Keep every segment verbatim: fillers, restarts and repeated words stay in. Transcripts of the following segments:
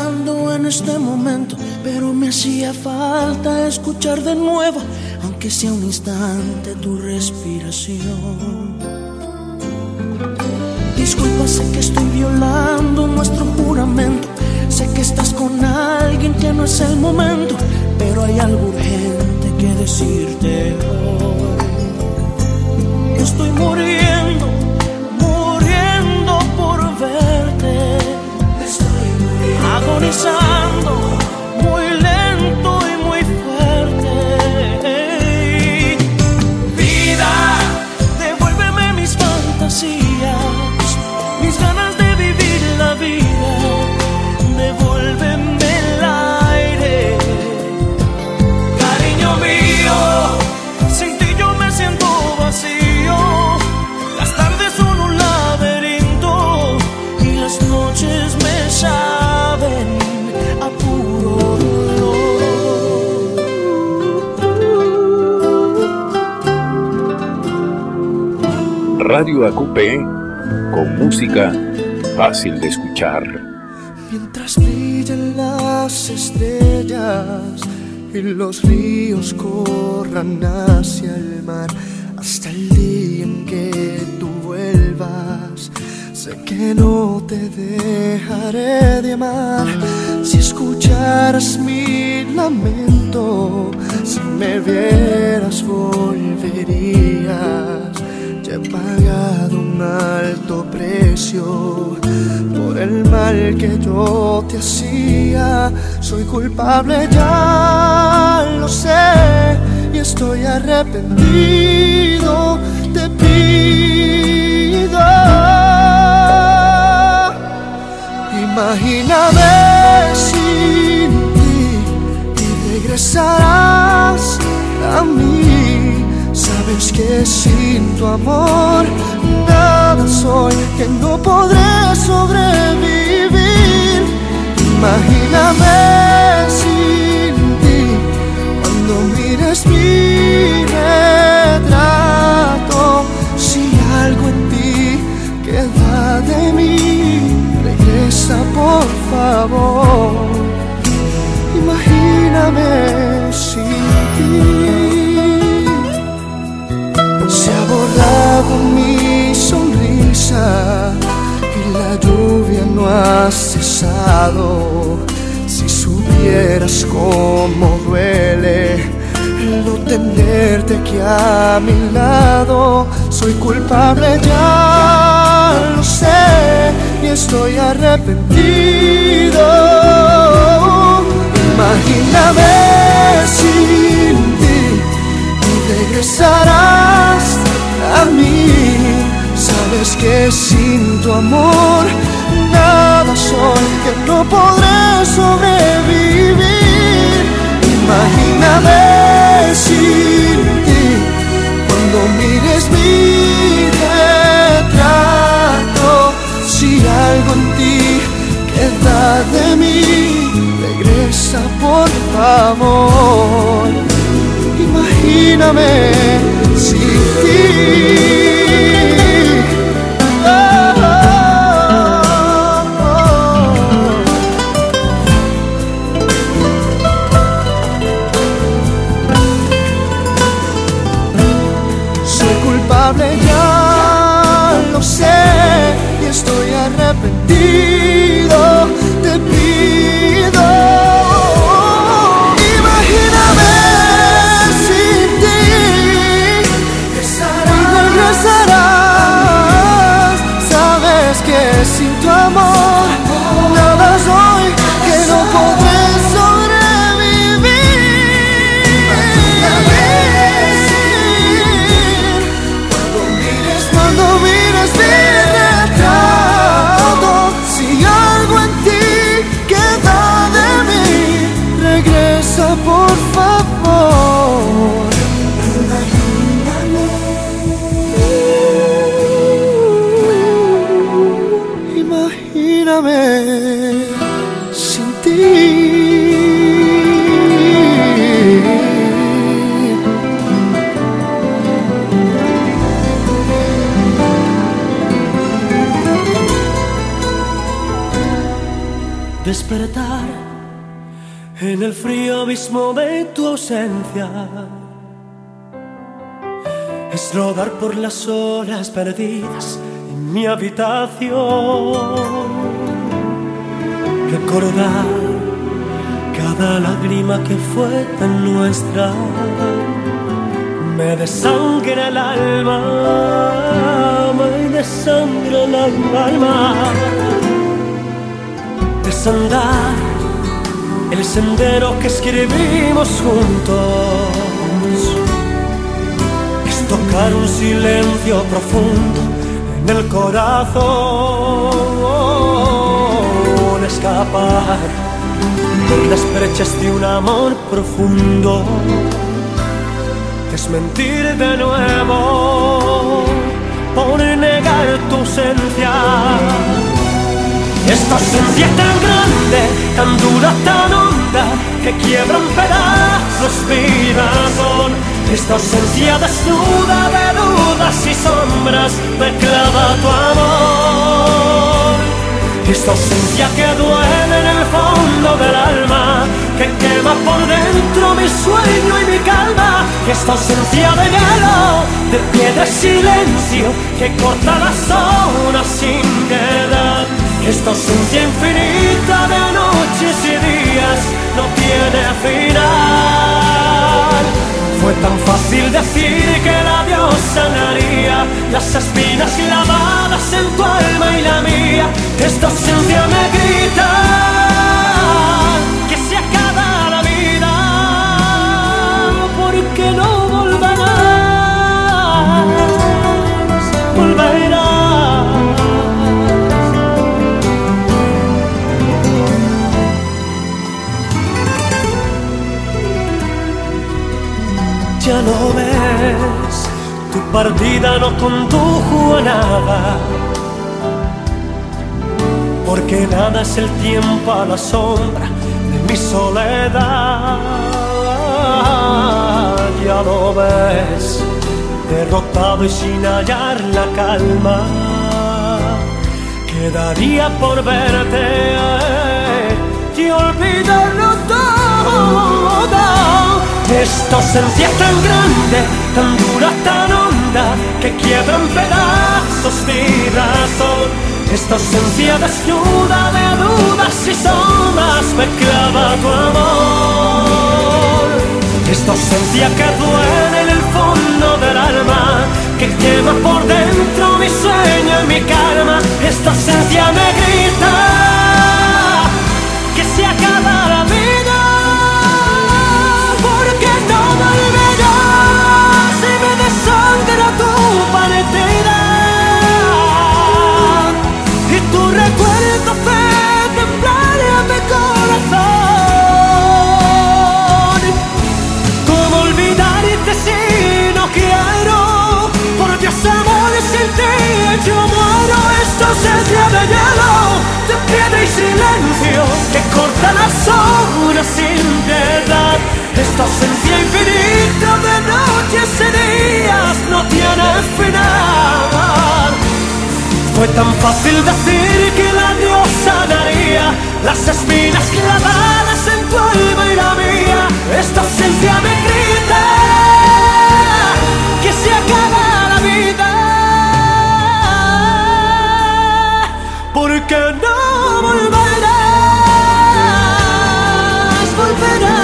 llorando en este momento, pero me hacía falta escuchar de nuevo, aunque sea un instante, tu respiración. Disculpa, sé que estoy violando nuestro juramento, sé que estás con alguien que no es el momento, pero hay algo urgente que decirte hoy. Yo estoy muriendo, muriendo por verte. Estoy muriendo, agonizando, muy lento y muy fuerte. Vida, devuélveme mis fantasías, mis ganas de vivir la vida. Devuélveme el aire, cariño mío. Sin ti yo me siento vacío. Las tardes son un laberinto y las noches me saben a puro dolor. Radio A Q P, con música fácil de escuchar. Mientras brillan las estrellas y los ríos corran hacia el mar, hasta el día en que tú vuelvas, sé que no te dejaré de amar. Si escucharas mi lamento, si me vieras volverías. Ya he pagado un alto precio por el mal que yo te hacía. Soy culpable, ya lo sé, y estoy arrepentido. Te pido, imagíname sin ti y regresarás a mí. Sabes que sin tu amor nada soy, que no podré sobrevivir. Imagíname sin ti, cuando mires mi retrato. Si algo en ti queda de mí, regresa por favor. Imagíname sin ti. Se ha borrado mi sonrisa y la lluvia no ha cesado. Si supieras cómo duele el no tenerte aquí a mi lado. Soy culpable, ya lo sé, y estoy arrepentido. Imagíname sin ti y regresarás a mí. Sabes que sin tu amor nada soy, que no podré sobrevivir. Imagíname sin ti, cuando mires mi retrato. Si algo en ti queda de mí, regresa por favor. Imagíname sin ti. Oh, oh, oh. Soy culpable, ya lo sé, y estoy arrepentido. Te pido, imagíname sin ti, y regresarás. Sabes que sin tu amor nada soy, que no podré sobrevivir. Cuando mires mi retrato, si despertar en el frío abismo de tu ausencia. Es rodar por las horas perdidas en mi habitación. Recordar cada lágrima que fue tan nuestra. Me desangra el alma, me desangra el alma. Desandar el sendero que escribimos juntos. Es tocar un silencio profundo en el corazón. Escapar por las brechas de un amor profundo. Desmentir de nuevo por negar tu ausencia. Esta ausencia es tan grande, tan dura, tan honda, que quiebra en pedazos mi razón. Esta ausencia desnuda de dudas y sombras me clava tu amor. Esta ausencia que duele en el fondo del alma, que quema por dentro mi sueño y mi calma. Esta ausencia de hielo, de piedra y silencio, que corta las horas sin piedad. Esta ausencia infinita de noches y días no tiene final. Fue tan fácil decir que el adiós sanaría las espinas clavadas en tu alma y la mía. Esta ausencia me grita que se acaba la vida, porque no volverás, volverás. Ya lo ves, tu partida no condujo a nada, porque nada es el tiempo a la sombra de mi soledad. Ya lo ves, derrotado y sin hallar la calma, quedaría por verte y olvidarlo todo. Esta ausencia es tan grande, tan dura, tan honda, que quiebra en pedazos mi razón. Esta ausencia desnuda de dudas y sombras me clava tu amor. Esta ausencia que duele en el fondo del alma, que quema por dentro mi sueño y mi calma. Esta ausencia me grita que se acaba la vida. Sangra tu partida y tu recuerdo hace temblar a mi corazón. ¿Cómo olvidarte si no quiero? Por Dios, amor, sin ti yo muero. Esta ausencia de hielo, de piedra y silencio, que corta las horas sin piedad. Esta ausencia infinita de noches y días no tiene final. Fue tan fácil decir que el adiós sanaría las espinas clavadas en tu alma y la mía. Esta ausencia me grita que se acaba la vida, porque no volverás, volverás.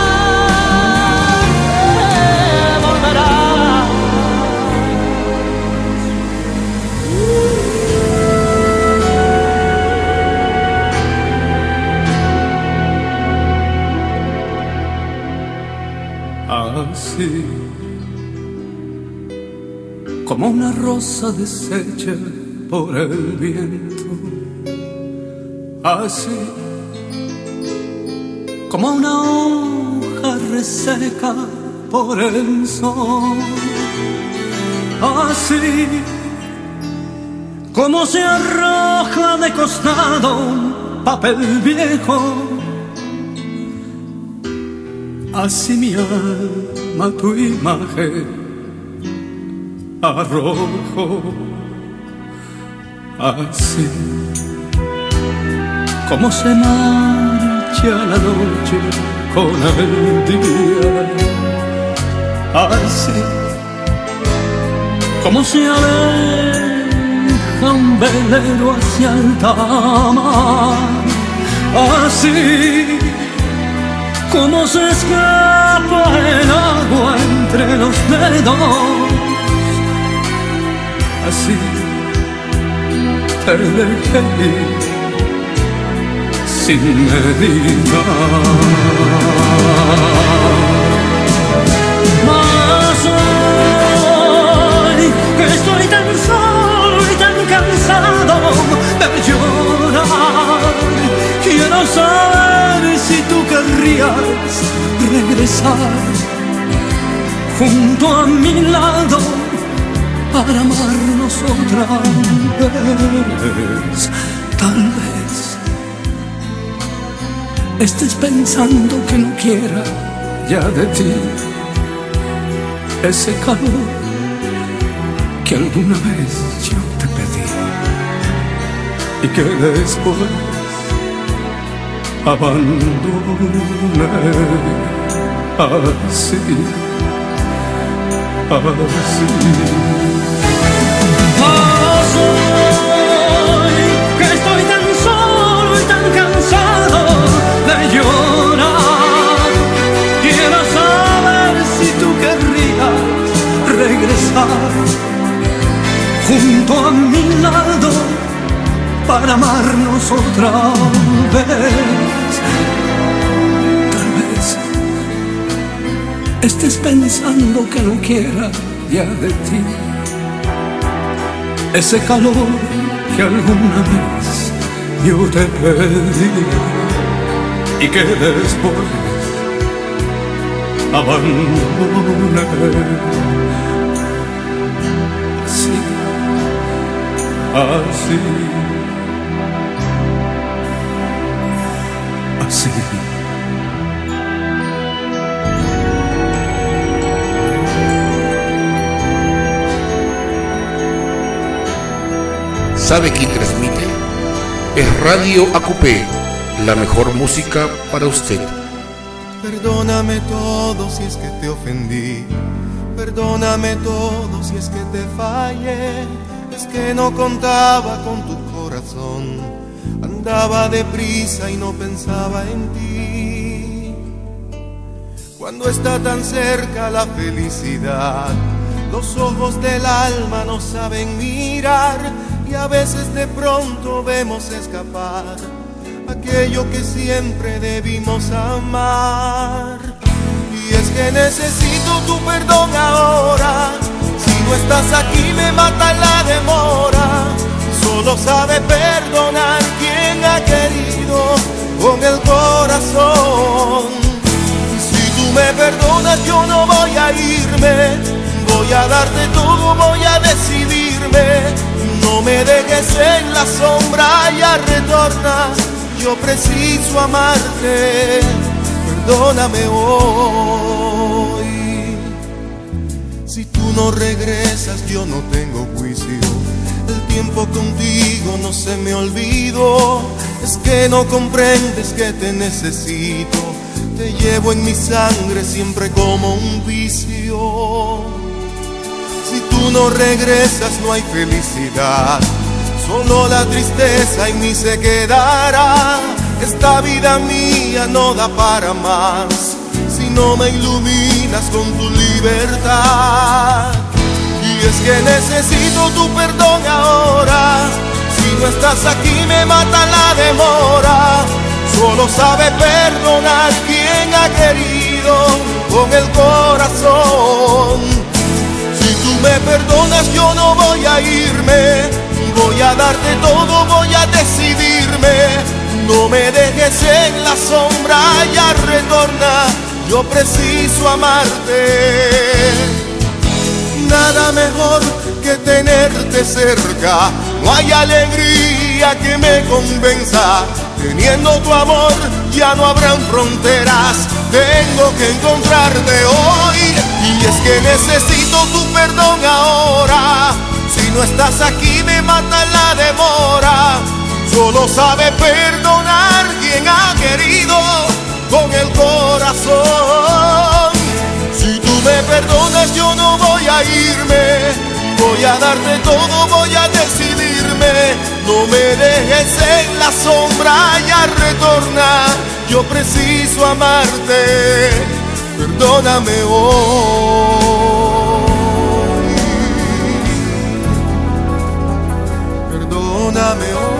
Así como una rosa deshecha por el viento, así como una hoja reseca por el sol, así como se arroja de costado un papel viejo, así mi alma tu imagen arrojo, así Cómo se marcha la noche con el día, así como se aleja un velero hacia alta mar, así como se escapa el agua entre los dedos, así te dejé ir sin medida. Mas hoy que estoy tan solo y tan cansado de llorar, quiero saber si tú querrías regresar junto a mi lado para amarnos otra vez. Tal vez estés pensando que no quiera ya de ti ese calor que alguna vez yo te pedí y que después abandoné así, así. Mas hoy que estoy tan solo y tan cansado de llorar, quiero saber si tú querrías regresar junto a mi lado para amarnos otra vez. Tal vez estés pensando que no quiera ya de ti ese calor que alguna vez yo te pedí y que después abandoné así, así, así. ¿Sabe quién transmite? Es Radio A Q P, la mejor música para usted. Perdóname todo si es que te ofendí, perdóname todo si es que te fallé. Es que no contaba con tu corazón, andaba deprisa y no pensaba en ti. Cuando está tan cerca la felicidad, los ojos del alma no saben mirar, y a veces de pronto vemos escapar aquello que siempre debimos amar. Y es que necesito tu perdón ahora, si no estás aquí me mata la demora. Solo sabe perdonar quien ha querido con el corazón. Y si tú me perdonas yo no voy a irme, voy a darte todo, voy a decidirme. No me dejes en la sombra, ya retorna, yo preciso amarte, perdóname hoy. Si tú no regresas yo no tengo juicio, el tiempo contigo no se me olvidó. Es que no comprendes que te necesito, te llevo en mi sangre siempre como un vicio. Si tú no regresas no hay felicidad, solo la tristeza en mí se quedará. Esta vida mía no da para más si no me iluminas con tu libertad. Y es que necesito tu perdón ahora, si no estás aquí me mata la demora. Solo sabe perdonar quien ha querido con el corazón. Si tú me perdonas yo no voy a irme, voy a darte todo, voy a decidirme. No me dejes en la sombra, ya retorna, yo preciso amarte. Nada mejor que tenerte cerca, no hay alegría que me convenza. Teniendo tu amor ya no habrán fronteras, tengo que encontrarte hoy. Y es que necesito tu perdón ahora, si no estás aquí me mata la demora. Solo sabe perdonar quien ha querido con el corazón. Si tú me perdonas yo no voy a irme, voy a darte todo, voy a decidirme. No me dejes en la sombra, ya retorna, yo preciso amarte, perdóname hoy, perdóname hoy.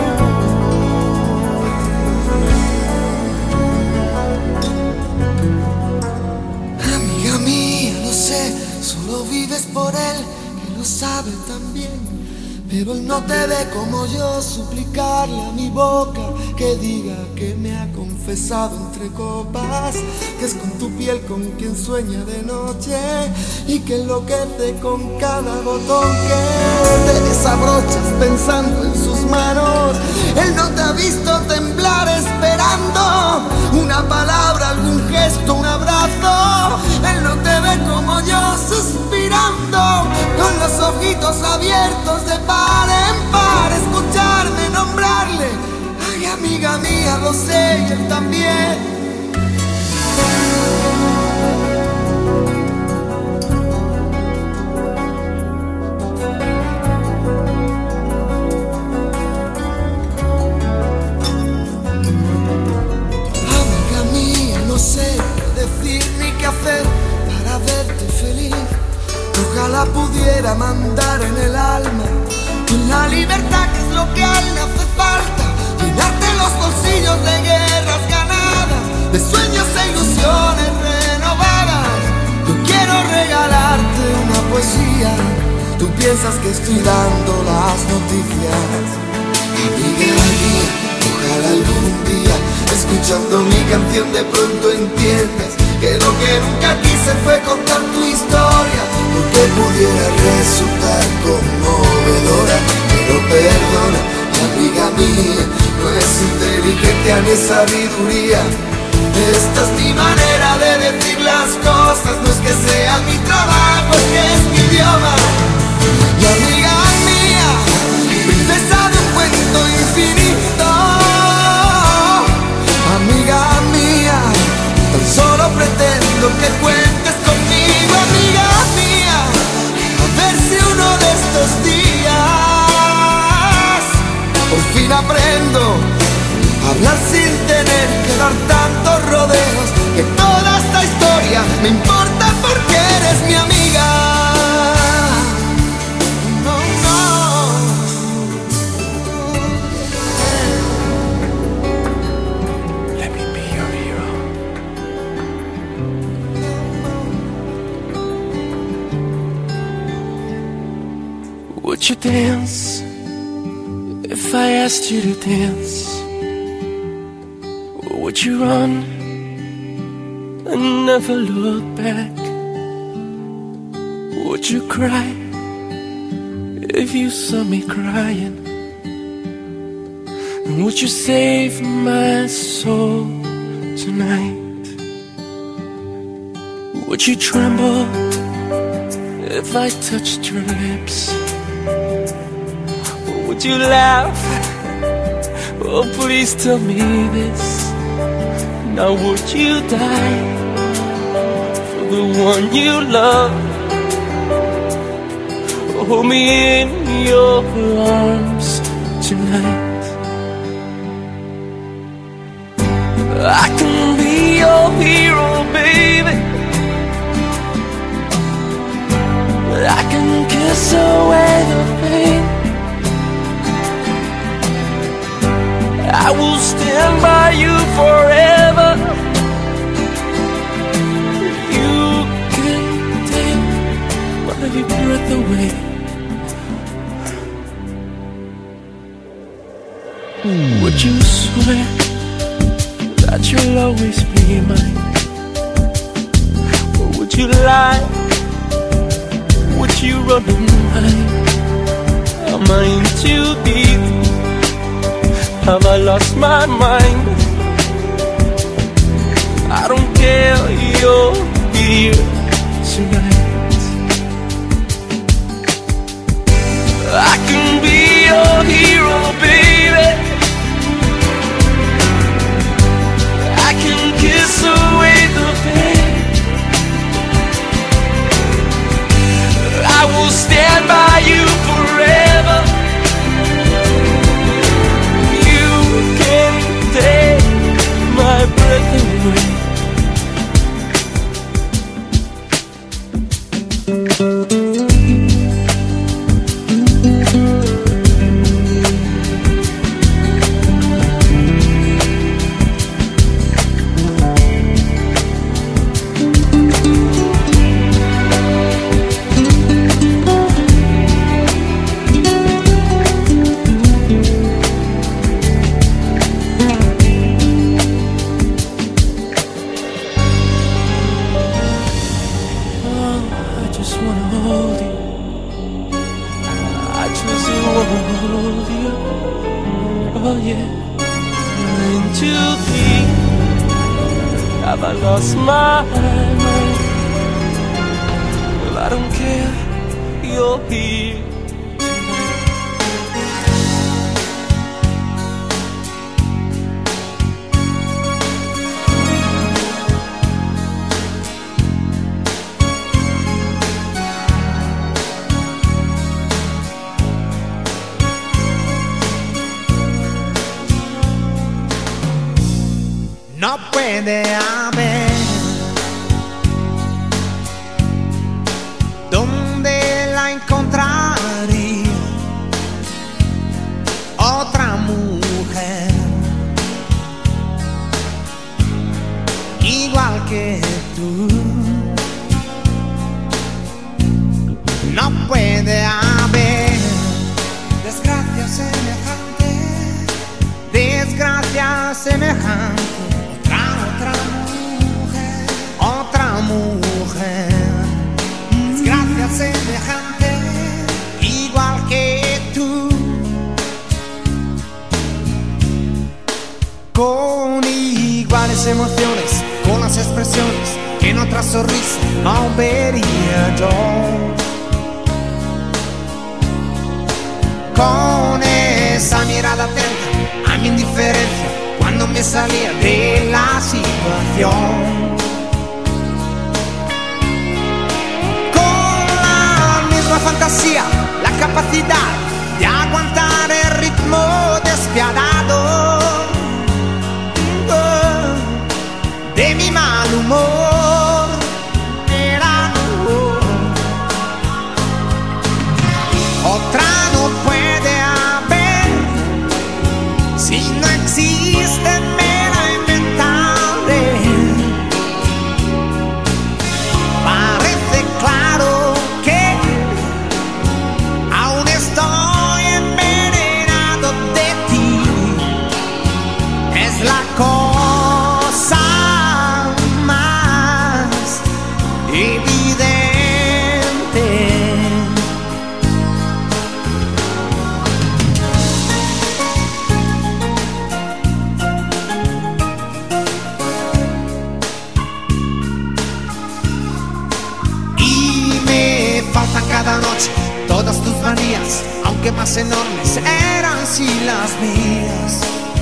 Amiga mía, lo sé, solo vives por él, que lo sabe también. Pero él no te ve como yo, suplicarle a mi boca que diga que me ha confesado entre copas, que es con tu piel con quien sueña de noche y que enloquece con cada botón que te desabrochas pensando en sus manos. Él no te ha visto temblar esperando una palabra, algún gesto, un abrazo. Él no te ve como yo suspirando con los ojitos abiertos de par en par, escucharme nombrarle. Ay, amiga mía, lo sé, y él también. Amiga mía, no sé qué decir ni qué hacer para verte feliz. Ojalá pudiera mandar en el alma la libertad, que es lo que a él le hace falta. Llenarte los bolsillos de guerras ganadas, de sueños e ilusiones renovadas. Yo quiero regalarte una poesía, tú piensas que estoy dando las noticias. Amiga mía, ojalá algún día, escuchando mi canción, de pronto entiendas que lo que nunca quise fue contar tu historia, porque pudiera resultar conmovedora. Pero perdona, amiga mía, no es inteligencia ni sabiduría. Esta es mi manera de decir las cosas, no es que sea mi trabajo, es que es mi idioma. Y amiga mía, princesa de un cuento infinito, amiga mía, tan solo pretendo que cuentes conmigo, amiga mía. A ver si uno de estos días por fin aprendo a hablar sin tener que dar tantos rodeos, que toda esta historia me importa porque eres mi amiga. No, no. Let me be your hero. Would you dance if I asked you to dance? Would you run and never look back? Would you cry if you saw me crying? And would you save my soul tonight? Would you tremble if I touched your lips? Or would you laugh? Oh, please tell me this. Now would you die for the one you love? Hold me in your arms tonight. I can be your hero, baby. I can kiss away the pain. I will stand by you forever. You can take my breath away. Would you swear that you'll always be mine? Or would you lie? Would you run and hide? Am I in too deep? Have I lost my mind? I don't care, you're here tonight. I can be your hero, baby. you and to think have I lost my mind? Well, I don't care, you're here. No puede haber donde la encontraría otra mujer igual que tú. No puede haber desgracia semejante, desgracia semejante. Otra mujer, otra mujer, desgracia semejante, igual que tú. Con iguales emociones, con las expresiones que en otra sonrisa no vería yo. Con esa mirada atenta a mi indiferencia cuando me salía de la situación. Con la misma fantasía, la capacidad de aguantar el ritmo despiadado de mi mal humor. Era otra no puede haber si no existe mera inventable. Parece claro que aún estoy envenenado de ti. Es la cosa más evidente. Cada noche todas tus manías, aunque más enormes, eran sí las mías.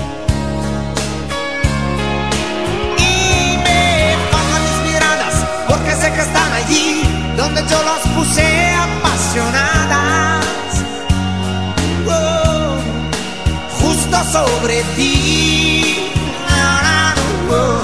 Y me faltan mis miradas, porque sé que están allí donde yo las puse apasionadas. Oh, justo sobre ti. Oh,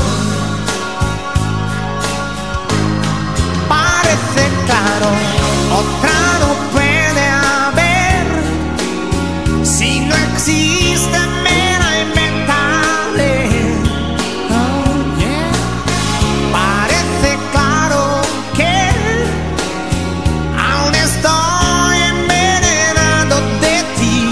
parece claro. Otra no puede haber si no existe mera inventable. Oh, yeah. Parece claro que aún estoy envenenado de ti.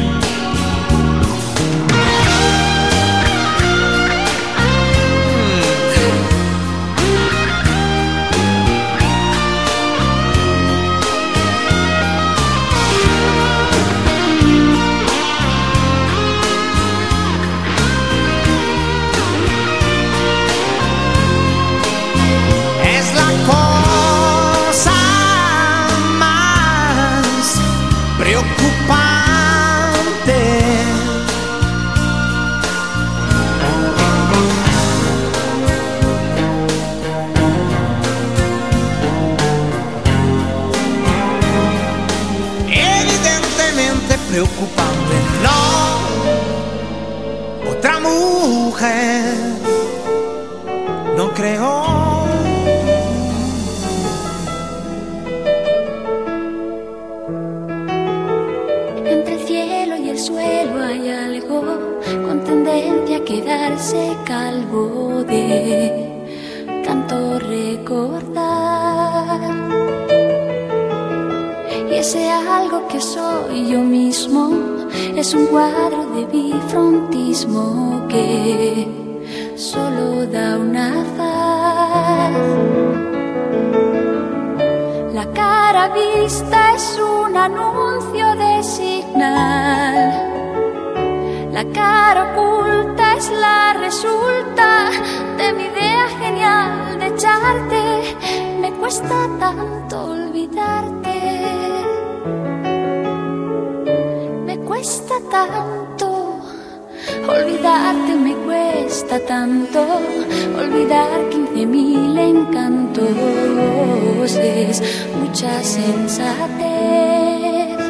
Preocupante, no, otra mujer, no creo. Entre el cielo y el suelo hay algo con tendencia a quedarse calvo de tanto recordar. Y ese algo que soy yo mismo es un cuadro de bifrontismo que solo da una faz. La cara vista es un anuncio de señal. La cara oculta es la resulta de mi idea genial de echarte. Me cuesta tanto olvidarte. Me cuesta tanto olvidarte, me cuesta tanto olvidar quince mil encantos. Es mucha sensatez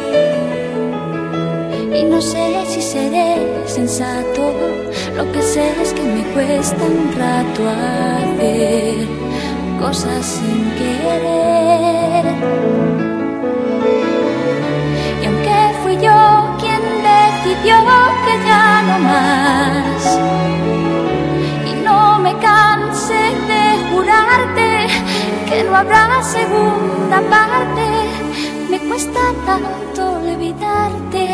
y no sé si seré sensato. Lo que sé es que me cuesta un rato hacer cosas sin querer. Y aunque fui yo quien decidió que ya no más, y no me canse de jurarte que no habrá segunda parte, me cuesta tanto olvidarte.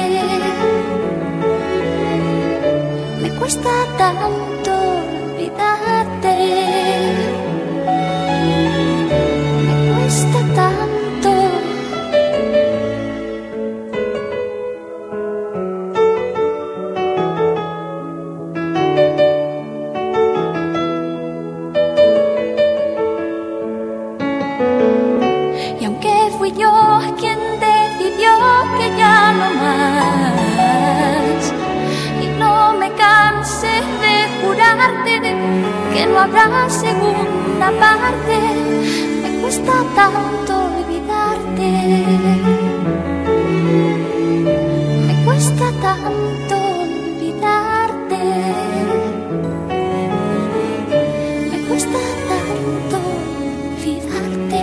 Me cuesta tanto olvidarte. Me cuesta tanto. Y aunque fui yo quien decidió que ya no más, y no me canse de jurarte que no habrá segunda parte, me cuesta tanto olvidarte. Me cuesta tanto olvidarte. Me cuesta tanto olvidarte.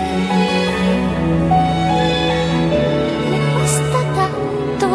Me cuesta tanto.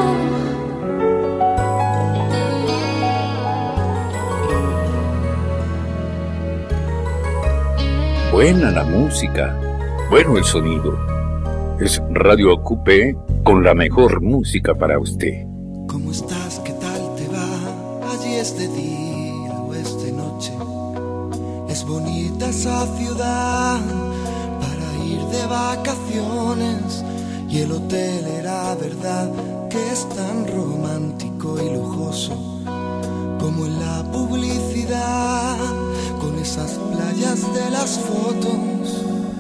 Buena la música, bueno el sonido. Es Radio Coupé con la mejor música para usted. ¿Cómo estás? ¿Qué tal te va? Allí es de día o es de noche. Es bonita esa ciudad para ir de vacaciones. Y el hotel era verdad que es tan romántico y lujoso como en la publicidad, con esas playas de las fotos.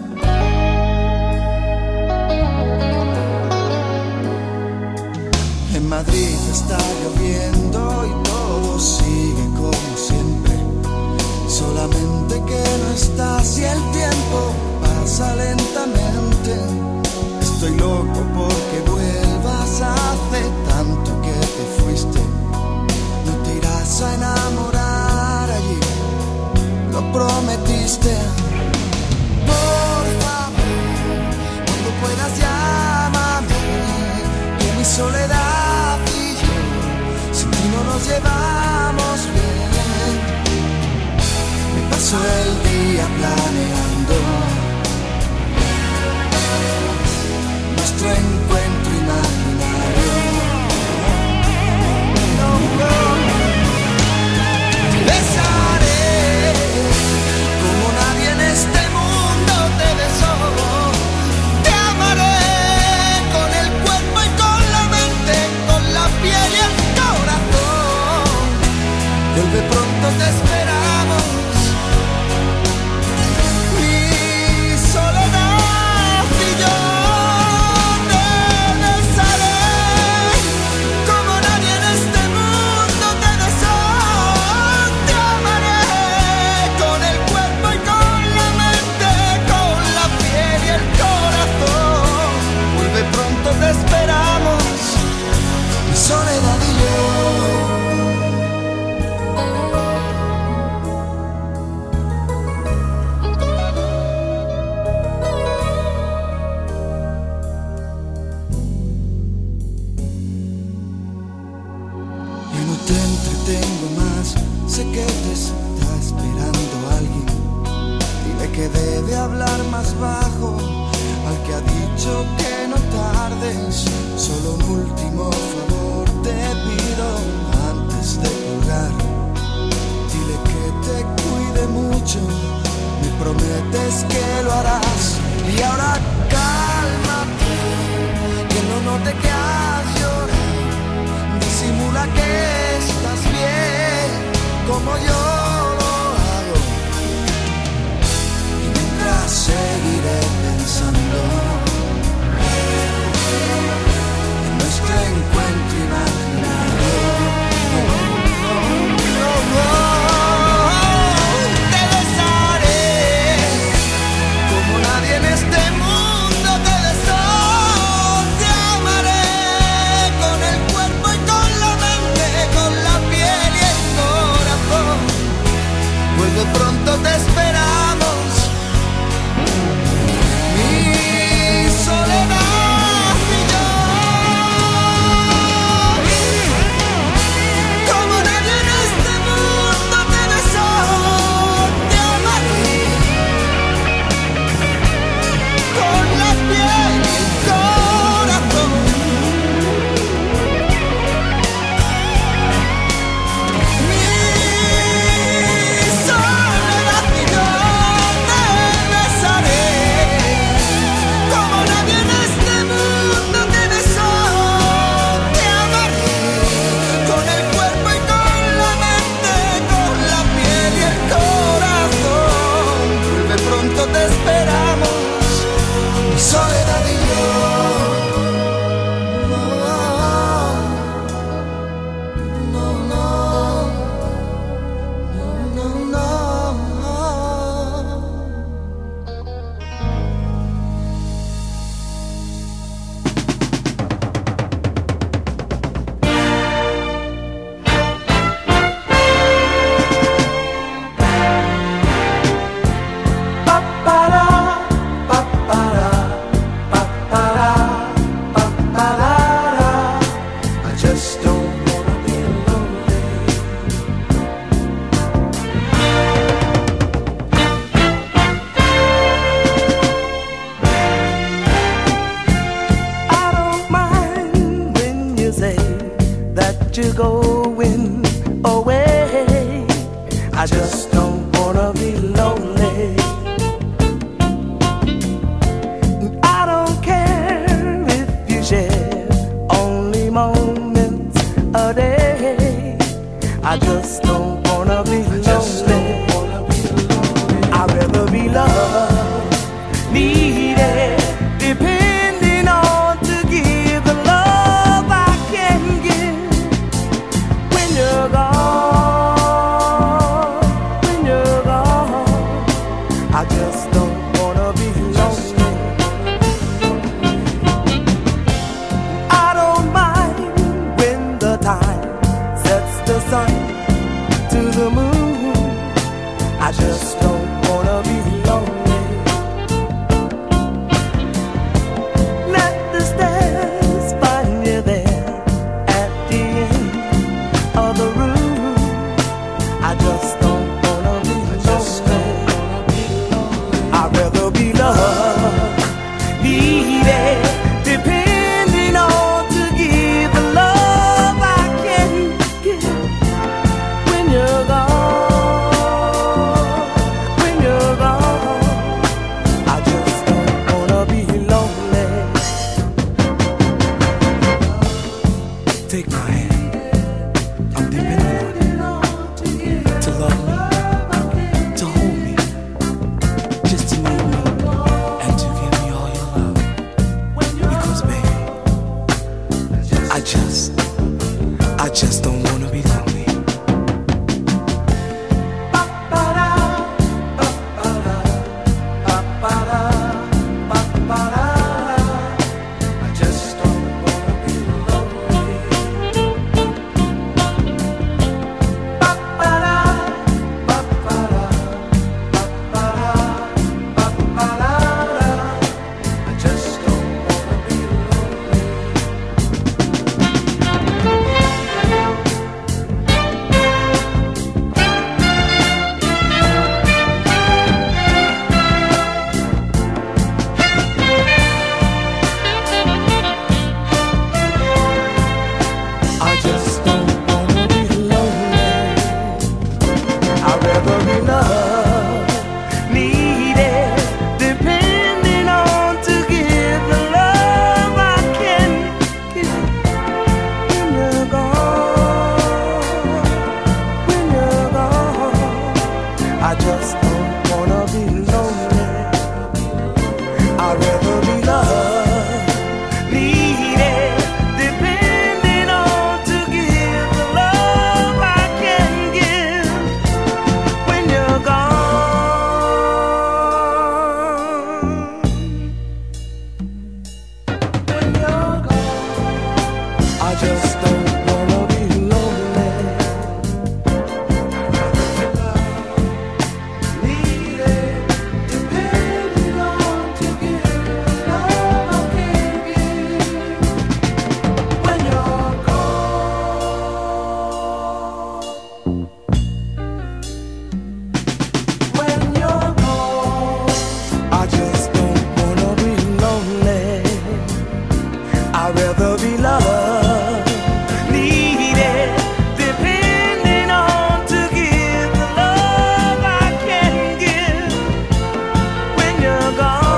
En Madrid está lloviendo y todo sigue como siempre, solamente que no estás y el tiempo pasa lentamente. Estoy loco porque vuelvas, hace tanto que te fuiste. No te irás a enamorar allí, lo prometiste. Por favor, cuando puedas llámame, que mi soledad y yo sin ti no nos llevamos bien. Me paso el día planeando nuestro encuentro imaginario. No, no. Te besaré como nadie en este mundo te besó. Te amaré con el cuerpo y con la mente, con la piel y el corazón. Vuelve pronto, te esperamos. Mi soledad y yo te besaré como nadie en este mundo te besó. Te amaré con el cuerpo y con la mente, con la piel y el corazón. Vuelve pronto, te esperamos, mi soledad y yo. Yo no te entretengo más, sé que te está esperando alguien. Dile que debe hablar más bajo al que ha dicho que no tardes. Solo un último favor te pido antes de colgar. Dile que te cuide mucho, me prometes que lo harás. Y ahora cálmate, que no note que has llorado. Disimula que es nadie como yo lo hago. Y mientras seguiré pensando en nuestro encuentro imaginario. No, no, no, te besaré como nadie en este mundo te besó. Te amaré con el cuerpo y con la mente, con la piel y el corazón. Vuelve pronto, te esperamos. Mi soledad y yo. Como nadie en este mundo te besó. Te amaré con la piel y el corazón. Mi soledad y yo te besaré como nadie en este mundo te besó. Te amaré con el cuerpo y con la mente, con la piel y el corazón. Vuelve pronto, te esperamos. Mi soledad y yo. No, no, no, no, no, no. I just don't wanna be lonely. I don't mind when you say that you're going away. I just don't wanna be lonely. I don't care if you share only moments a day. I just don't wanna be lonely. I'd rather be loved, needed, depending on to give the love I can give. When you're gone, when you're gone, I just don't wanna be lonely. I don't mind when the time sets the sun to the moon. I just don't wanna be lonely. Let the stairs find you there at the end of the room. I just don't wanna be lonely. I'd rather be loved, needed, depending on to give the love I can give. When you're gone, just don't wanna be lonely. I'd rather be loved, needed, depending on to give the love I can give when you're gone. When you're gone, I just don't wanna be lonely. I'd rather be loved, needed, depending on to give the love I can give when you're gone. When you're gone, I just don't wanna be lonely. I'd rather be loved, needed, depending on to give the love I can give when you're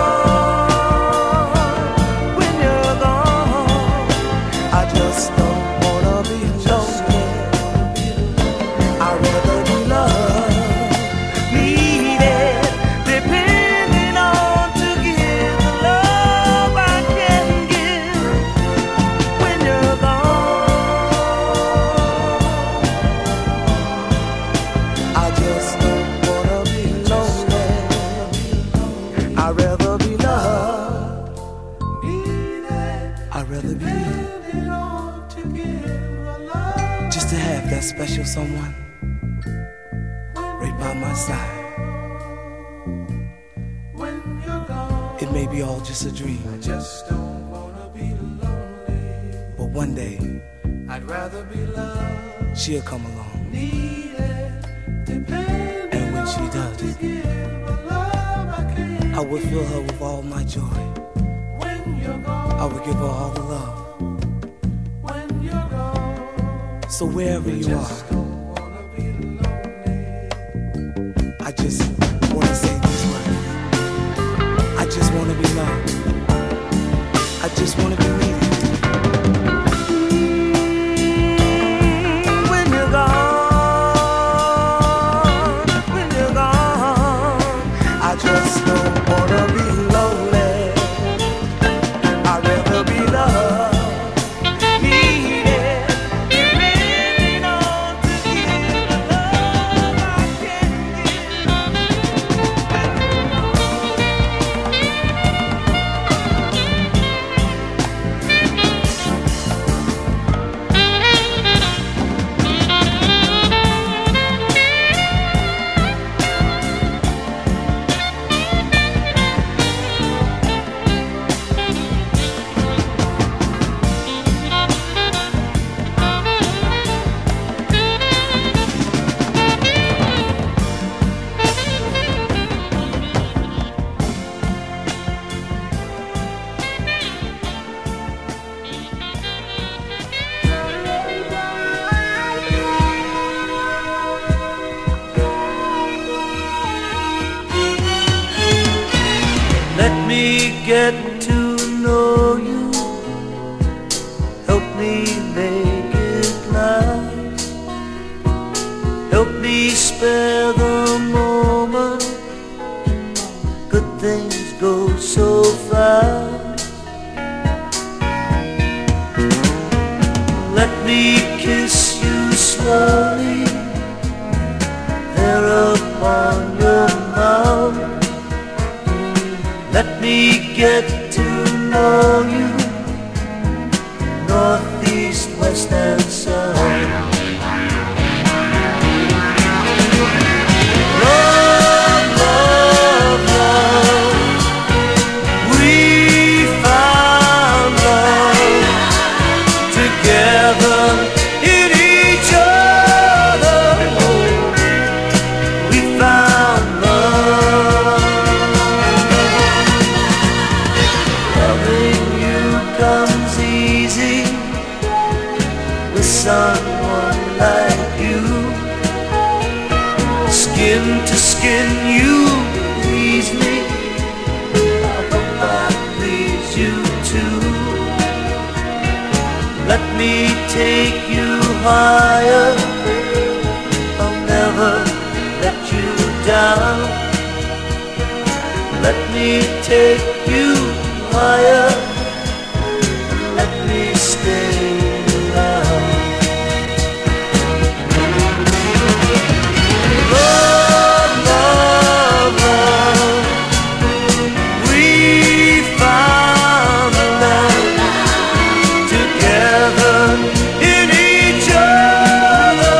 gone. When you're gone, I just don't wanna be lonely. I'd rather be loved, needed, depending on to give the love I can give when you're gone. I just don't wanna be lonely. I'd rather be loved, I'd rather be just to have that special someone right by my side. It may be all just a dream, but one day I'd rather be loved. She'll come along, and when she does, I would fill her with all my joy. I would give her all the love. So wherever you are, I just wanna say these words. I just wanna be loved. I just wanna be needed. When you're gone, when you're gone, I just don't wanna be lonely. I'd rather be loved, needed, depending on to give the love I can give. Let me get to know you. Help me make it last. Help me spare the moment. Good things go so fast. Let me kiss you slowly there upon your mouth. Let me get to know you, northeast, west and south. Love, love, love, we found love together in each other. We found love. Loving you down. Let me take you higher. Let me stay around. Love, love, love. We found love together in each other.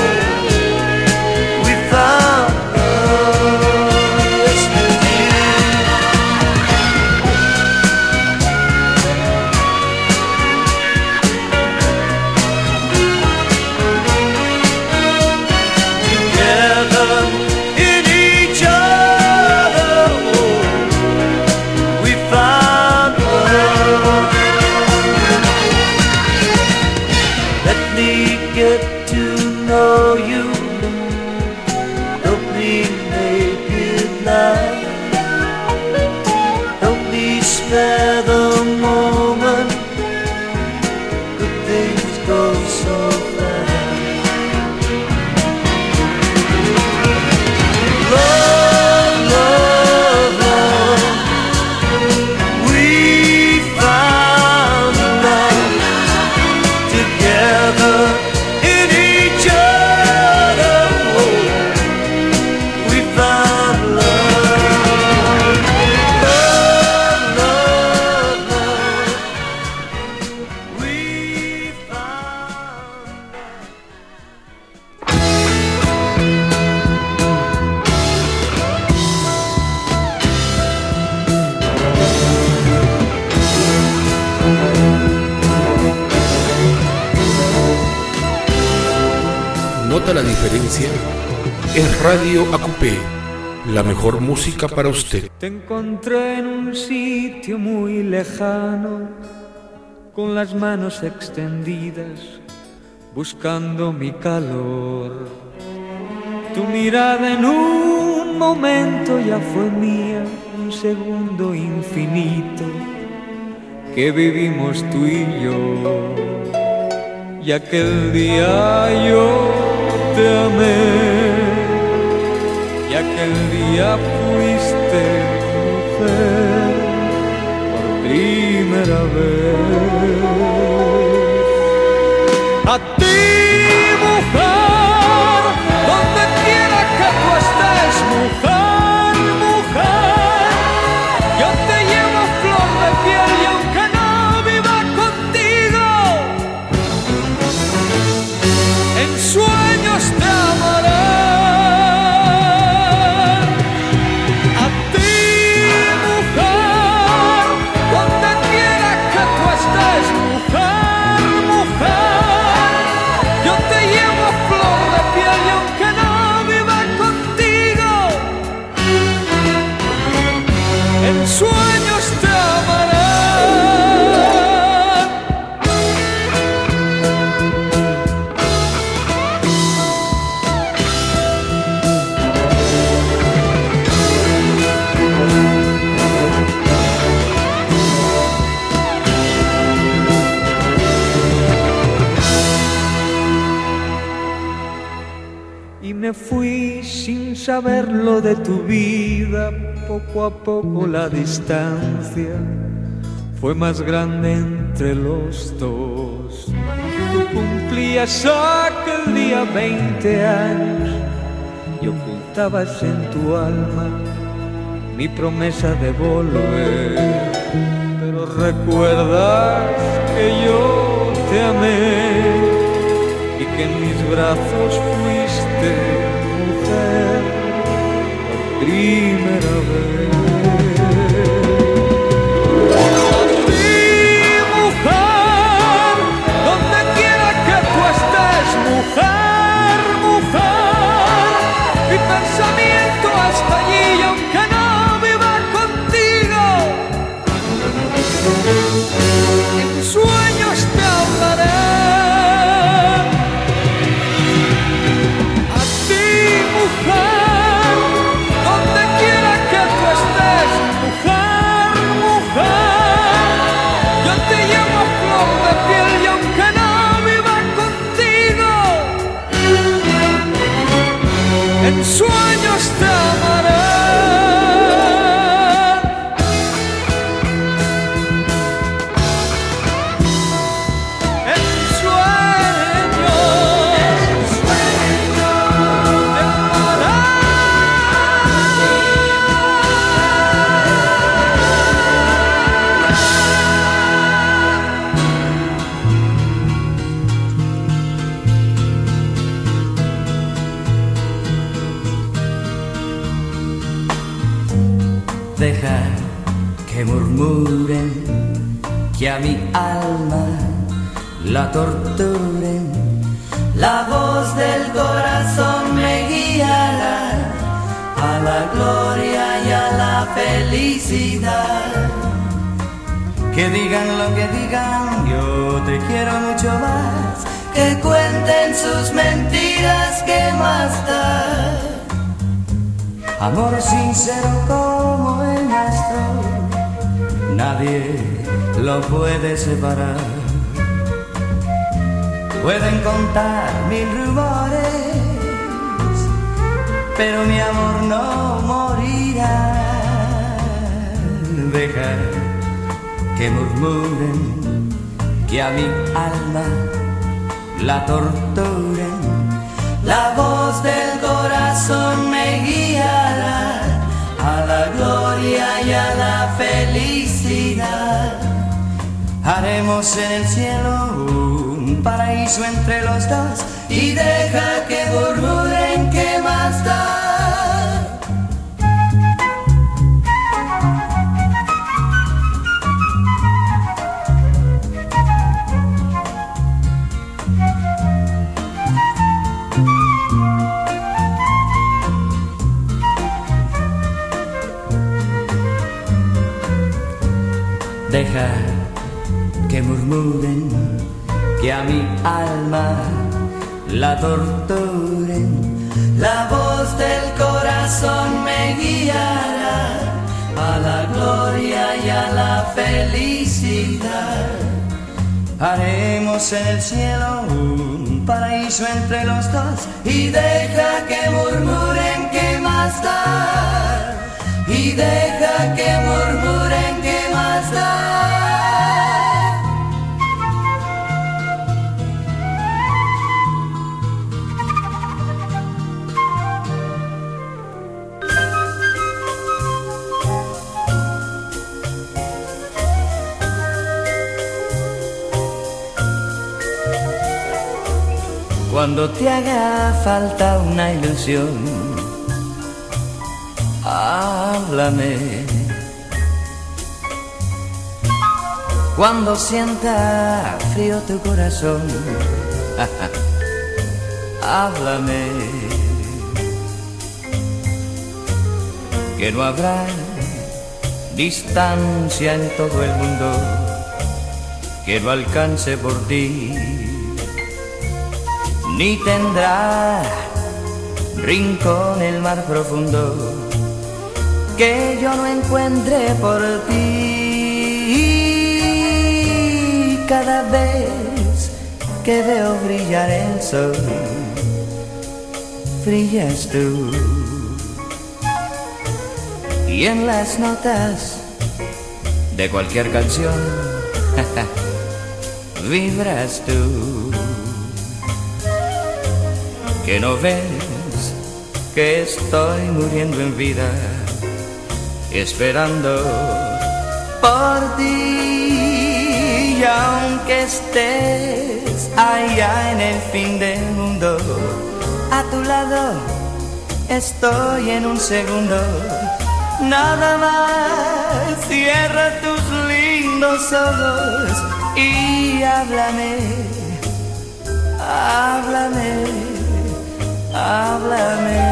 We found love, yes we did. Together in each other, oh, we found love. Let me get to know you. Help me make it last. Help me spare the moment. Good things go so fast. Love, love, love. We found love together in each other. Oh, we found love. Love, love, love. We found love. ¿Nota la diferencia? Es Radio A Q P, la mejor música para usted. Te encontré en un sitio muy lejano, con las manos extendidas, buscando mi calor. Tu mirada en un momento ya fue mía, un segundo infinito que vivimos tú y yo. Y aquel día yo te amé, y aquel día fuiste mujer por primera vez. A ti, mujer, donde quiera que tú estés, mujer, mujer, yo te llevo flor de piel y aunque no viva contigo, en sueños te amaré. A ti, mujer, donde quiera que tú estés, mujer, mujer, yo te llevo flor de piel y aunque no viva contigo, en sueños te amaré. Y me fui sin saberlo de tu vida, poco a poco la distancia fue más grande entre los dos. Tú cumplías aquel día veinte años y ocultabas en tu alma mi promesa de volver. Pero recuerdas que yo te amé y que en mis brazos fuiste mujer por primera vez. A ti, mujer, donde quiera que tú estés, mujer, mujer, mi pensamiento hasta allí y aunque no viva contigo, en sueños te hablaré. Mujer, donde quiera que tú estés, mujer, mujer, yo te llevo flor de piel y aunque no viva contigo, en sueños te amaré. Deja que murmuren, que a mi alma la torturen. La voz del corazón me guiará a la gloria y a la felicidad. Que digan lo que digan, yo te quiero mucho más. Que cuenten sus mentiras, ¿qué más da? Amor sincero como el nuestro, nadie lo puede separar. Pueden contar mil rumores, pero mi amor no morirá. Deja que murmuren, que a mi alma la torturen. La voz del corazón me guiará a la gloria y a la felicidad. Haremos en el cielo un paraíso entre los dos y deja que murmuren, ¿qué más da? Deja que murmuren, que a mi alma la torturen. La voz del corazón me guiará a la gloria y a la felicidad. Haremos en el cielo un paraíso entre los dos y deja que murmuren, ¿qué más da? Y deja que murmuren, ¿qué más da? Cuando te haga falta una ilusión, háblame. Cuando sienta frío tu corazón, háblame. Que no habrá distancia en todo el mundo que no alcance por ti, ni tendrá rincón el mar profundo que yo no encuentre por ti. Cada vez que veo brillar el sol, brillas tú, y en las notas de cualquier canción vibras tú. Que no ves que estoy muriendo en vida, esperando por ti. Y aunque estés allá en el fin del mundo, a tu lado estoy en un segundo. Nada más, cierra tus lindos ojos y háblame, háblame. Háblame.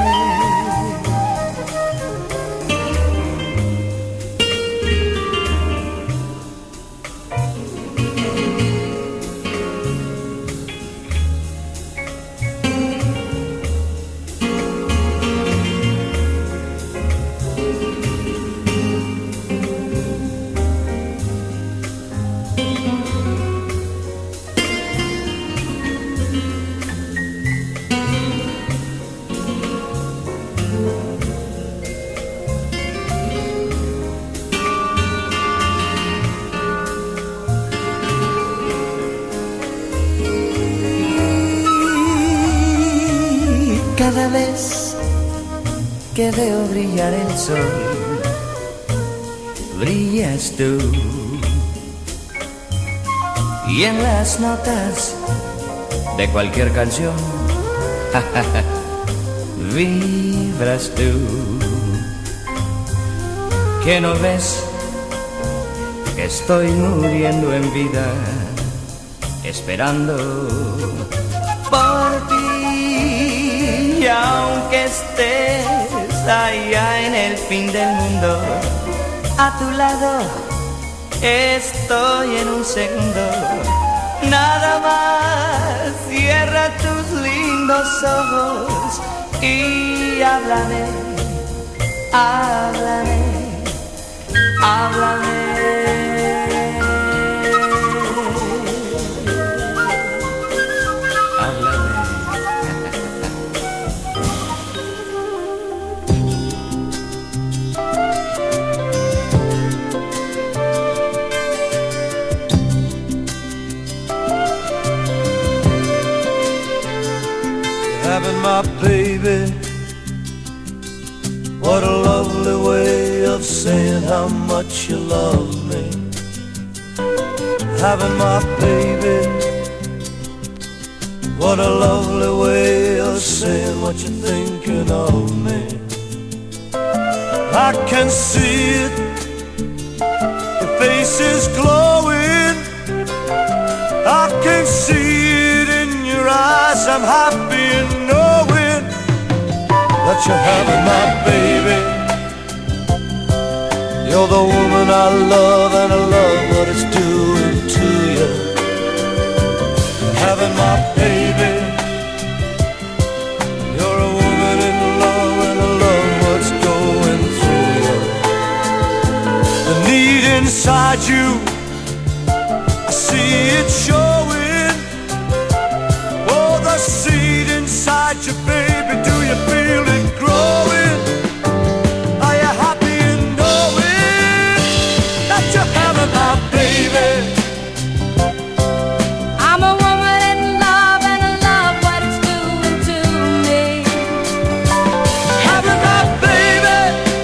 Cada vez que veo brillar el sol, brillas tú, y en las notas de cualquier canción vibras tú. que no ves que estoy muriendo en vida, esperando por ti. Y aunque estés allá en el fin del mundo, a tu lado estoy en un segundo. Nada más, cierra tus lindos ojos y háblame, háblame, háblame. Having my baby, what a lovely way of saying how much you love me. Having my baby, what a lovely way of saying what you're thinking of me. I can see it, your face is glowing. I can see it in your eyes, I'm happy in knowing that you're having my baby. You're the woman I love, and I love what it's doing to you. Having my baby. You're a woman in love, and I love what's going through you. The need inside you, I see it showing. Oh, the seed inside you, baby, do you feel it growing? Are you happy in knowing that you're having my baby? I'm a woman in love, and I love what it's doing to me. Having my baby.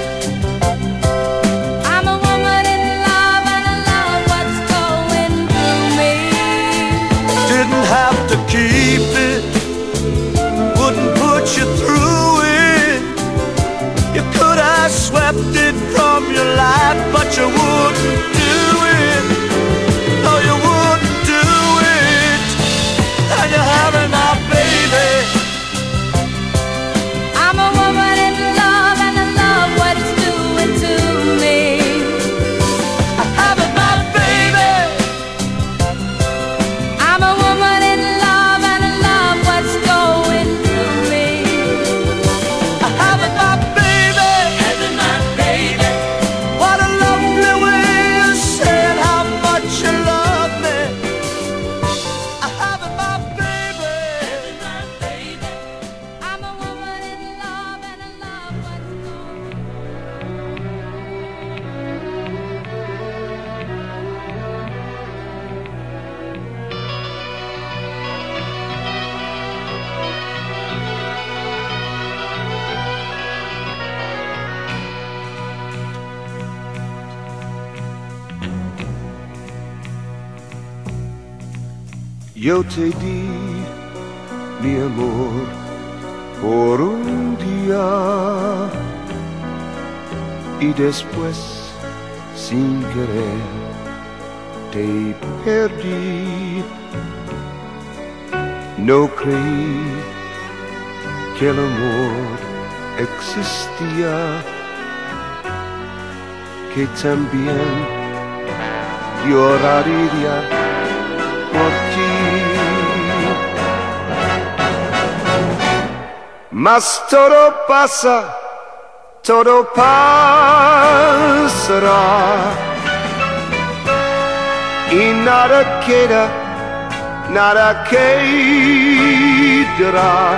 I'm a woman in love, and I love what's going through me. Didn't have to keep it, wouldn't put you through it. You could have swept it from your life, but you wouldn't do it. No, you wouldn't do it. And you're having my baby. I'm a woman in love, and I love what it's doing to me. Having my baby. I'm a woman in love, and I love what's going through me. Having my baby. Having my baby. What a lovely way of saying how much you love me. Having my baby. Having my baby. I'm a woman in love, and I love what's going Yo te di mi amor por un día y después sin querer te perdí. No creí que el amor existía, que también lloraría por ti. Mas todo pasa, todo pasará y nada queda, nada quedará.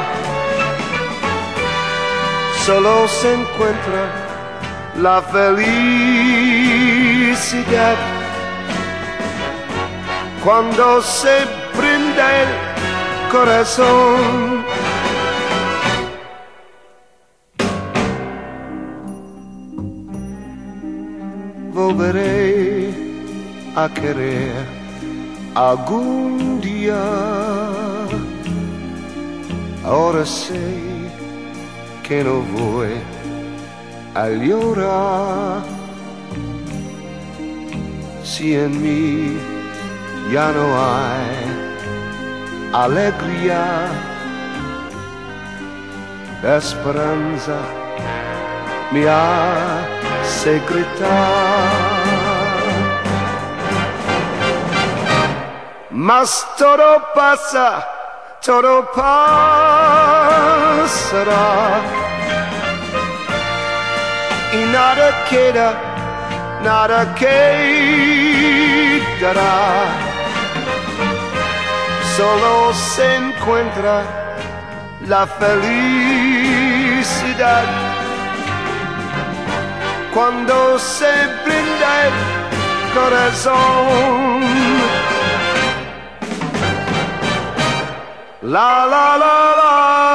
Solo se encuentra la felicidad cuando se brinda el corazón. Volveré a querer algún día. Ahora sé que no voy a llorar si en mí ya no hay alegría, la esperanza me hace gritar. Mas todo pasa, todo pasará y nada queda, nada quedará. Solo se encuentra la felicidad cuando se brinda el corazón. La la la la.